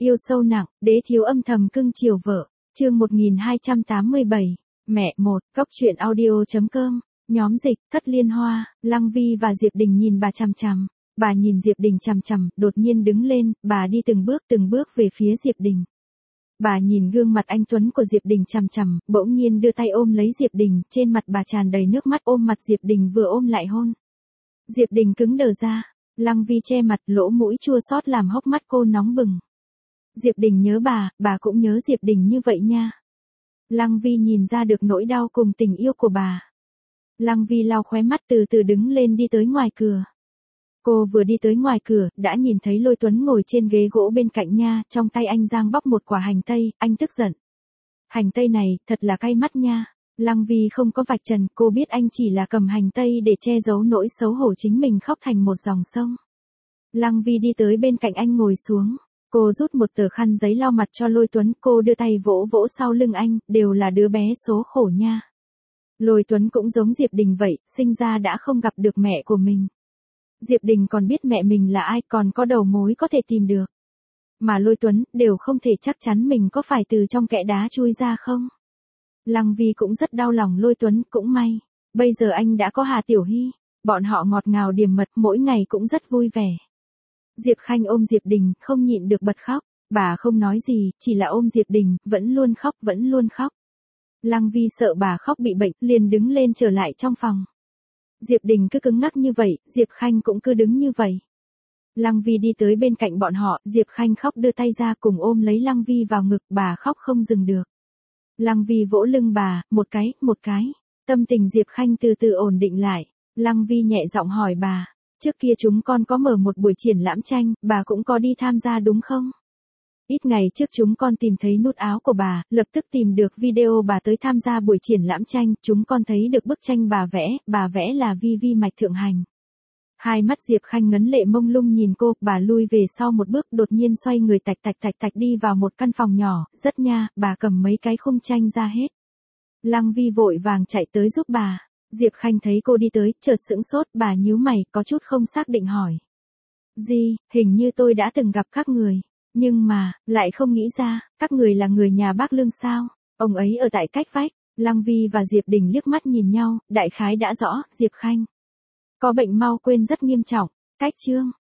Yêu sâu nặng, đế thiếu âm thầm cưng chiều vợ. Chương 1287. Mẹ một, Cốc truyện audio.com. Nhóm dịch, Thất Liên Hoa, Lăng Vi và Diệp Đình nhìn bà chằm chằm. Bà nhìn Diệp Đình chằm chằm, đột nhiên đứng lên, bà đi từng bước về phía Diệp Đình. Bà nhìn gương mặt anh tuấn của Diệp Đình chằm chằm, bỗng nhiên đưa tay ôm lấy Diệp Đình, trên mặt bà tràn đầy nước mắt ôm mặt Diệp Đình vừa ôm lại hôn. Diệp Đình cứng đờ ra, Lăng Vi che mặt, lỗ mũi chua xót làm hốc mắt cô nóng bừng. Diệp Đình nhớ bà cũng nhớ Diệp Đình như vậy nha. Lăng Vi nhìn ra được nỗi đau cùng tình yêu của bà. Lăng Vi lau khóe mắt từ từ đứng lên đi tới ngoài cửa. Cô vừa đi tới ngoài cửa, đã nhìn thấy Lôi Tuấn ngồi trên ghế gỗ bên cạnh nha, trong tay anh giang bóc một quả hành tây, anh tức giận. Hành tây này, thật là cay mắt nha. Lăng Vi không có vạch trần, cô biết anh chỉ là cầm hành tây để che giấu nỗi xấu hổ chính mình khóc thành một dòng sông. Lăng Vi đi tới bên cạnh anh ngồi xuống. Cô rút một tờ khăn giấy lau mặt cho Lôi Tuấn, cô đưa tay vỗ vỗ sau lưng anh, đều là đứa bé số khổ nha. Lôi Tuấn cũng giống Diệp Đình vậy, sinh ra đã không gặp được mẹ của mình. Diệp Đình còn biết mẹ mình là ai, còn có đầu mối có thể tìm được. Mà Lôi Tuấn, đều không thể chắc chắn mình có phải từ trong kẽ đá chui ra không. Lăng Vi cũng rất đau lòng Lôi Tuấn, cũng may. Bây giờ anh đã có Hà Tiểu Hy, bọn họ ngọt ngào điềm mật, mỗi ngày cũng rất vui vẻ. Diệp Khanh ôm Diệp Đình, không nhịn được bật khóc. Bà không nói gì, chỉ là ôm Diệp Đình, vẫn luôn khóc. Lăng Vi sợ bà khóc bị bệnh, liền đứng lên trở lại trong phòng. Diệp Đình cứ cứng ngắc như vậy, Diệp Khanh cũng cứ đứng như vậy. Lăng Vi đi tới bên cạnh bọn họ, Diệp Khanh khóc đưa tay ra cùng ôm lấy Lăng Vi vào ngực, bà khóc không dừng được. Lăng Vi vỗ lưng bà, một cái. Tâm tình Diệp Khanh từ từ ổn định lại. Lăng Vi nhẹ giọng hỏi bà, trước kia chúng con có mở một buổi triển lãm tranh, bà cũng có đi tham gia đúng không? Ít ngày trước chúng con tìm thấy nút áo của bà, lập tức tìm được video bà tới tham gia buổi triển lãm tranh, chúng con thấy được bức tranh bà vẽ là Vi Vi Mạch Thượng Hành. Hai mắt Diệp Khanh ngấn lệ mông lung nhìn cô, bà lui về sau một bước, đột nhiên xoay người tạch đi vào một căn phòng nhỏ, rất nha, bà cầm mấy cái khung tranh ra hết. Lăng Vi vội vàng chạy tới giúp bà. Diệp Khanh thấy cô đi tới, chợt sững sốt, bà nhíu mày, có chút không xác định hỏi. Gì, hình như tôi đã từng gặp các người. Nhưng mà, lại không nghĩ ra, các người là người nhà bác Lương sao? Ông ấy ở tại cách vách. Lăng Vi và Diệp Đình liếc mắt nhìn nhau, đại khái đã rõ, Diệp Khanh có bệnh mau quên rất nghiêm trọng. Cách chương